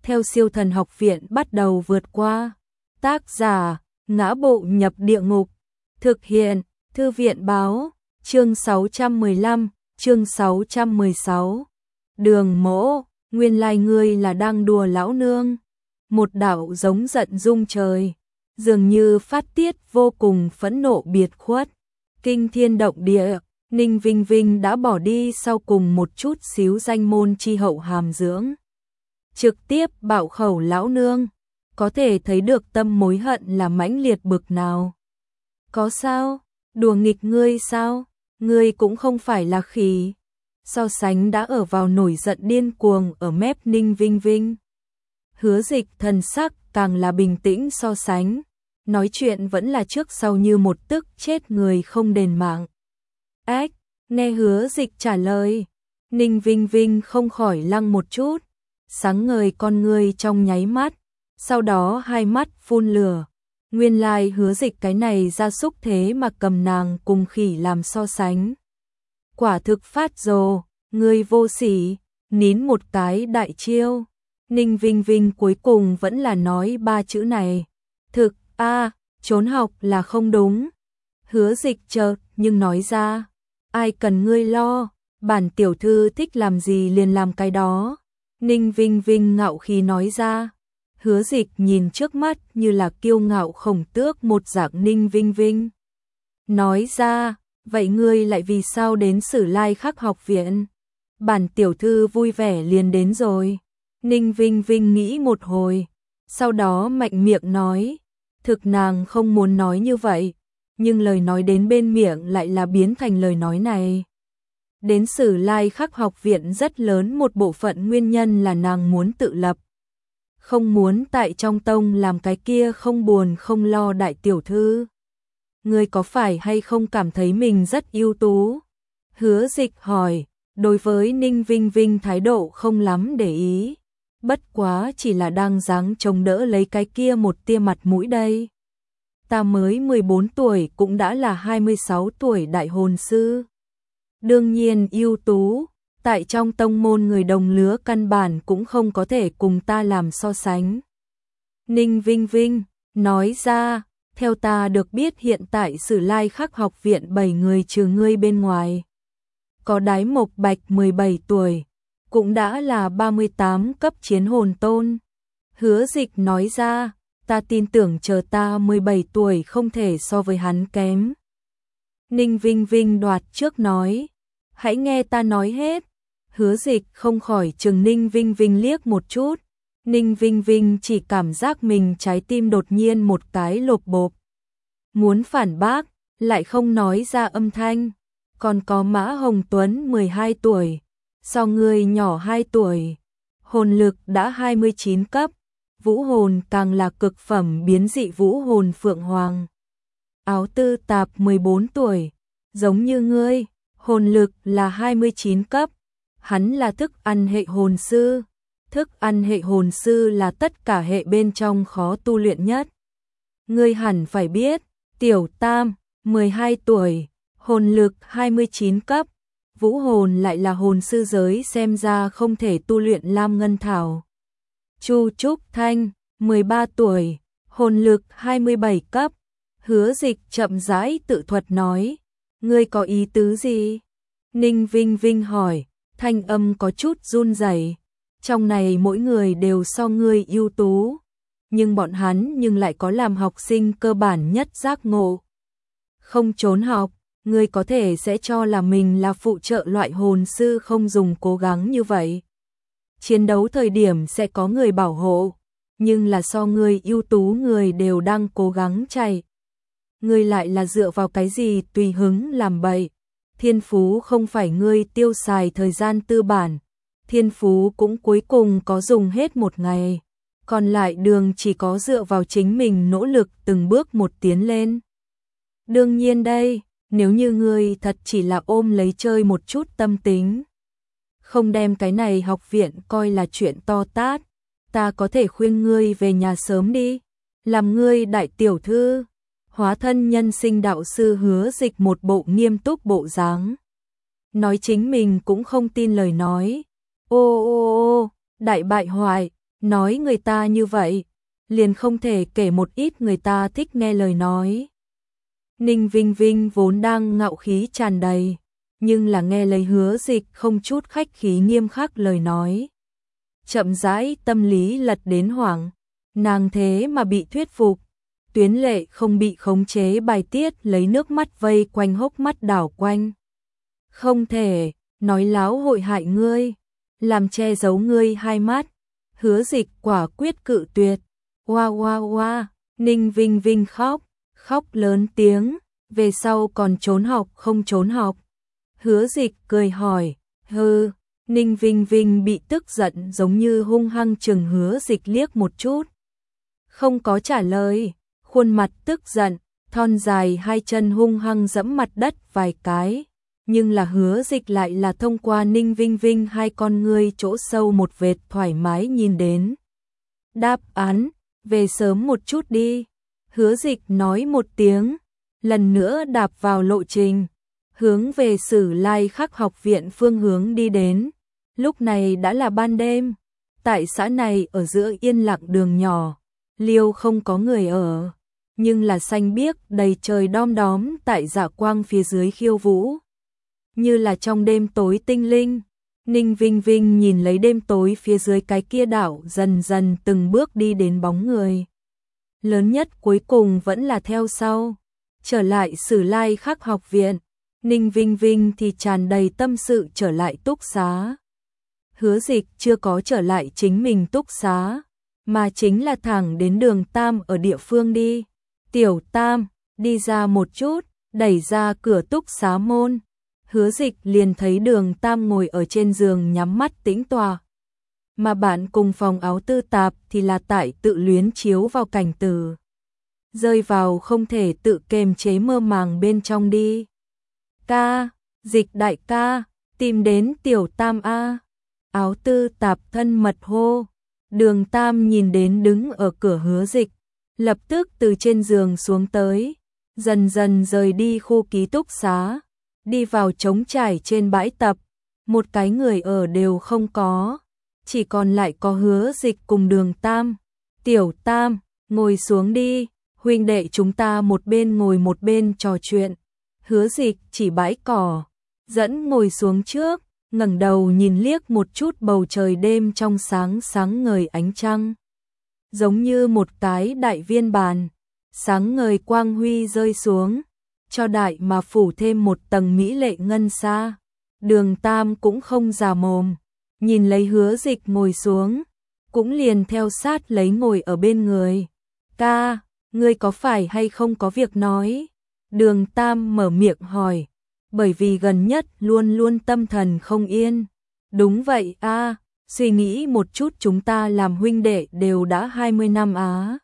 theo Siêu Thần Học Viện bắt đầu vượt qua. Tác giả: Ngã Bộ Nhập Địa Ngục. Thực hiện: Thư viện báo. Chương 615, chương 616. Đường Mỗ, nguyên lai ngươi là đang đùa lão nương. Một đạo giống giận rung trời, dường như phát tiết vô cùng phẫn nộ biệt khuất, kinh thiên động địa. Ninh Vinh Vinh đã bỏ đi sau cùng một chút xíu danh môn chi hậu hàm dưỡng, trực tiếp bạo khẩu lão nương, có thể thấy được tâm mối hận là mãnh liệt bực nào. Có sao? Đùa nghịch ngươi sao? Ngươi cũng không phải là khỉ. So sánh đã ở vào nổi giận điên cuồng ở mép Ninh Vinh Vinh. Hứa Dịch thần sắc càng là bình tĩnh so sánh, nói chuyện vẫn là trước sau như một tức chết người không đền mạng. Ách, nghe Hứa Dịch trả lời, Ninh Vinh Vinh không khỏi lăng một chút, sáng ngời con ngươi trong nháy mắt, sau đó hai mắt phun lửa. Nguyên lai Hứa Dịch cái này gia súc thế mà cầm nàng cùng khỉ làm so sánh. Quả thực phát rồ, ngươi vô sỉ, nín một cái đại chiêu. Ninh Vinh Vinh cuối cùng vẫn là nói ba chữ này. Thực, trốn học là không đúng. Hứa Dịch chợt nhưng nói ra, ai cần ngươi lo, bản tiểu thư thích làm gì liền làm cái đó. Ninh Vinh Vinh ngạo khí nói ra. Hứa Dịch nhìn trước mắt như là kiêu ngạo khổng tước một dạng Ninh Vinh Vinh. Nói ra, vậy ngươi lại vì sao đến Sử Lai Khắc học viện? Bản tiểu thư vui vẻ liền đến rồi. Ninh Vinh Vinh nghĩ một hồi, sau đó mạnh miệng nói, thực nàng không muốn nói như vậy, nhưng lời nói đến bên miệng lại là biến thành lời nói này. Đến Sử Lai Khắc học viện rất lớn một bộ phận nguyên nhân là nàng muốn tự lập. Không muốn tại trong tông làm cái kia không buồn không lo đại tiểu thư. Ngươi có phải hay không cảm thấy mình rất ưu tú? Hứa Dịch hỏi, đối với Ninh Vinh Vinh thái độ không lắm để ý. Bất quá chỉ là đang dáng chống đỡ lấy cái kia một tia mặt mũi đây. Ta mới 14 tuổi cũng đã là 26 tuổi đại hồn sư. Đương nhiên ưu tú, tại trong tông môn người đồng lứa căn bản cũng không có thể cùng ta làm so sánh. Ninh Vinh Vinh nói ra, theo ta được biết hiện tại Sử Lai Khắc học viện 7 người trừ ngươi bên ngoài. Có Đái Mộc Bạch 17 tuổi, cũng đã là 38 cấp chiến hồn tôn. Hứa Dịch nói ra, ta tin tưởng chờ ta 17 tuổi không thể so với hắn kém. Ninh Vinh Vinh đoạt trước nói, hãy nghe ta nói hết. Hứa Dịch không khỏi chừng Ninh Vinh Vinh liếc một chút. Ninh Vinh Vinh chỉ cảm giác mình trái tim đột nhiên một cái lộp bộp. Muốn phản bác, lại không nói ra âm thanh. Còn có Mã Hồng Tuấn 12 tuổi, so ngươi nhỏ 2 tuổi. Hồn lực đã 29 cấp, vũ hồn càng là cực phẩm biến dị vũ hồn Phượng Hoàng. Áo Tư Tạp 14 tuổi, giống như ngươi, hồn lực là 29 cấp. Hắn là thức ăn hệ hồn sư. Thức ăn hệ hồn sư là tất cả hệ bên trong khó tu luyện nhất. Ngươi hẳn phải biết, Tiểu Tam, 12 tuổi, hồn lực 29 cấp, vũ hồn lại là hồn sư giới xem ra không thể tu luyện Lam Ngân Thảo. Chu Trúc Thanh, 13 tuổi, hồn lực 27 cấp. Hứa Dịch chậm rãi tự thuật nói, ngươi có ý tứ gì? Ninh Vinh Vinh hỏi, thanh âm có chút run rẩy. Trong này mỗi người đều so ngươi ưu tú, nhưng bọn hắn nhưng lại có làm học sinh cơ bản nhất giác ngộ. Không trốn học, ngươi có thể sẽ cho là mình là phụ trợ loại hồn sư không dùng cố gắng như vậy. Chiến đấu thời điểm sẽ có người bảo hộ, nhưng là so ngươi ưu tú người đều đang cố gắng chạy. Ngươi lại là dựa vào cái gì tùy hứng làm bậy. Thiên phú không phải ngươi tiêu xài thời gian tư bản. Thiên phú cũng cuối cùng có dùng hết một ngày. Còn lại đường chỉ có dựa vào chính mình nỗ lực từng bước một tiến lên. Đương nhiên đây, nếu như ngươi thật chỉ là ôm lấy chơi một chút tâm tính, không đem cái này học viện coi là chuyện to tát, ta có thể khuyên ngươi về nhà sớm đi, làm ngươi đại tiểu thư. Hóa thân nhân sinh đạo sư Hứa Dịch một bộ nghiêm túc bộ dáng. Nói chính mình cũng không tin lời nói. Ô, đại bại hoại, nói người ta như vậy, liền không thể kể một ít người ta thích nghe lời nói. Ninh Vinh Vinh vốn đang ngạo khí tràn đầy, nhưng là nghe lấy Hứa Dịch không chút khách khí nghiêm khắc lời nói. Chậm rãi tâm lý lật đến hoảng, nàng thế mà bị thuyết phục. Tuyến Lệ không bị khống chế bài tiết lấy nước mắt vây quanh hốc mắt đảo quanh. Không thể, nói láo hội hại ngươi, làm che giấu ngươi hai mắt. Hứa Dịch quả quyết cự tuyệt. Oa oa oa, Ninh Vinh Vinh khóc, khóc lớn tiếng, về sau còn trốn học không trốn học. Hứa Dịch cười hỏi, hừ, Ninh Vinh Vinh bị tức giận giống như hung hăng chừng Hứa Dịch liếc một chút. Không có trả lời, khuôn mặt tức giận, thon dài hai chân hung hăng dẫm mặt đất vài cái. Nhưng là Hứa Dịch lại là thông qua Ninh Vinh Vinh hai con ngươi chỗ sâu một vệt thoải mái nhìn đến. Đáp án, về sớm một chút đi. Hứa Dịch nói một tiếng, lần nữa đạp vào lộ trình, hướng về Sử Lai Khắc học viện phương hướng đi đến. Lúc này đã là ban đêm, tại xã này ở giữa yên lặng đường nhỏ, liêu không có người ở, nhưng là xanh biếc đầy trời đom đóm tại dạ quang phía dưới khiêu vũ. Như là trong đêm tối tinh linh, Ninh Vinh Vinh nhìn lấy đêm tối phía dưới cái kia đảo dần dần từng bước đi đến bóng người. Lớn nhất cuối cùng vẫn là theo sau. Trở lại Sử Lai Khắc học viện, Ninh Vinh Vinh thì tràn đầy tâm sự trở lại túc xá. Hứa Dịch chưa có trở lại chính mình túc xá, mà chính là thẳng đến Đường Tam ở địa phương đi. Tiểu Tam, đi ra một chút, đẩy ra cửa túc xá môn. Hứa Dịch liền thấy Đường Tam ngồi ở trên giường nhắm mắt tĩnh tọa. Mà bạn cùng phòng áo tư tạp thì là tại tự luyến chiếu vào cảnh từ. Rơi vào không thể tự kềm chế mơ màng bên trong đi. Ca, Dịch đại ca, tìm đến Tiểu Tam A. Áo tư tạp thân mật hô. Đường Tam nhìn đến đứng ở cửa Hứa Dịch, lập tức từ trên giường xuống tới, dần dần rời đi khu ký túc xá, đi vào trống trải trên bãi tập, một cái người ở đều không có, chỉ còn lại có Hứa Dịch cùng Đường Tam. Tiểu Tam, ngồi xuống đi, huynh đệ chúng ta một bên ngồi một bên trò chuyện. Hứa Dịch chỉ bãi cỏ, dẫn ngồi xuống trước, ngẩng đầu nhìn liếc một chút bầu trời đêm trong sáng sáng ngời ánh trăng. Giống như một cái đại viên bàn, sáng ngời quang huy rơi xuống, cho đại mà phủ thêm một tầng mỹ lệ ngân sa. Đường Tam cũng không già mồm, nhìn lấy Hứa Dịch ngồi xuống, cũng liền theo sát lấy ngồi ở bên người. Ca, ngươi có phải hay không có việc nói? Đường Tam mở miệng hỏi, bởi vì gần nhất luôn luôn tâm thần không yên. Đúng vậy a, suy nghĩ một chút chúng ta làm huynh đệ đều đã 20 năm á.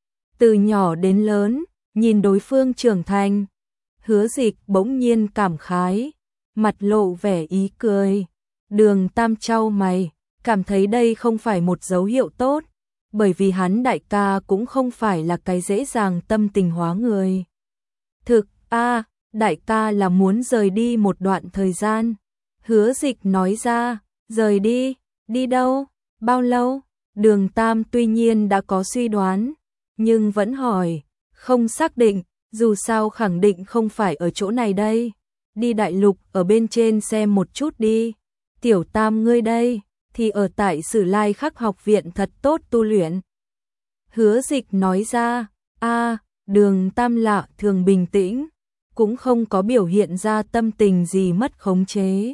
Từ nhỏ đến lớn, nhìn đối phương trưởng thành. Hứa Dịch bỗng nhiên cảm khái, mặt lộ vẻ ý cười. Đường Tam chau mày, cảm thấy đây không phải một dấu hiệu tốt, bởi vì hắn đại ca cũng không phải là cái dễ dàng tâm tình hóa người. Thực a, đại ca là muốn rời đi một đoạn thời gian. Hứa Dịch nói ra, rời đi, đi đâu, bao lâu? Đường Tam tuy nhiên đã có suy đoán, nhưng vẫn hỏi, không xác định, dù sao khẳng định không phải ở chỗ này đây. Đi đại lục ở bên trên xem một chút đi. Tiểu Tam ngươi đây, thì ở tại Sử Lai Khắc học viện thật tốt tu luyện. Hứa Dịch nói ra, a, Đường Tam lạ thường bình tĩnh, cũng không có biểu hiện ra tâm tình gì mất khống chế.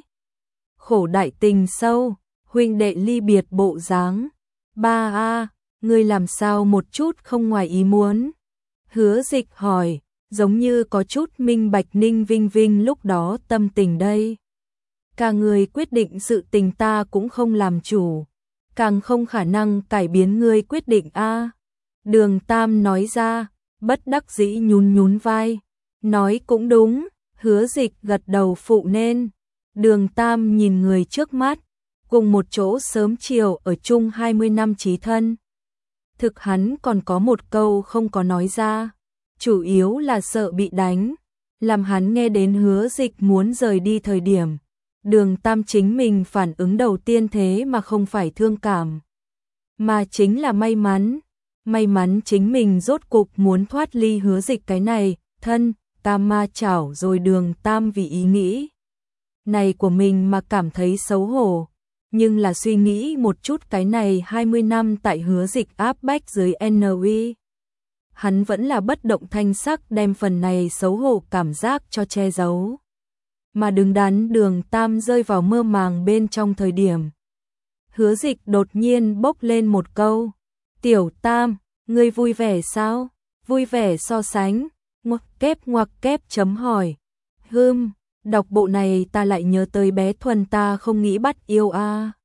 Khổ đại tình sâu, huynh đệ ly biệt bộ dáng. Ba a, ngươi làm sao một chút không ngoài ý muốn? Hứa Dịch hỏi, giống như có chút minh bạch Ninh Vinh Vinh lúc đó tâm tình đây. Cả người quyết định sự tình ta cũng không làm chủ, càng không khả năng cải biến ngươi quyết định a. Đường Tam nói ra, bất đắc dĩ nhún nhún vai, nói cũng đúng. Hứa Dịch gật đầu phụ nên. Đường Tam nhìn người trước mắt, cùng một chỗ sớm chiều ở chung 20 năm chí thân. Thực hắn còn có một câu không có nói ra, chủ yếu là sợ bị đánh, làm hắn nghe đến Hứa Dịch muốn rời đi thời điểm. Đường Tam chính mình phản ứng đầu tiên thế mà không phải thương cảm, mà chính là may mắn. May mắn chính mình rốt cục muốn thoát ly Hứa Dịch cái này, thân, tam ma chảo rồi Đường Tam vì ý nghĩ này của mình mà cảm thấy xấu hổ. Nhưng là suy nghĩ một chút cái này 20 năm tại Hứa Dịch áp bách dưới NUI. Hắn vẫn là bất động thanh sắc đem phần này xấu hổ cảm giác cho che giấu. Mà đứng đắn Đường Tam rơi vào mơ màng bên trong thời điểm. Hứa Dịch đột nhiên bốc lên một câu. Tiểu Tam, ngươi vui vẻ sao? Vui vẻ so sánh. Ngoặc kép chấm hỏi. Đọc bộ này ta lại nhớ tới bé Thuần ta không nghĩ bắt yêu a.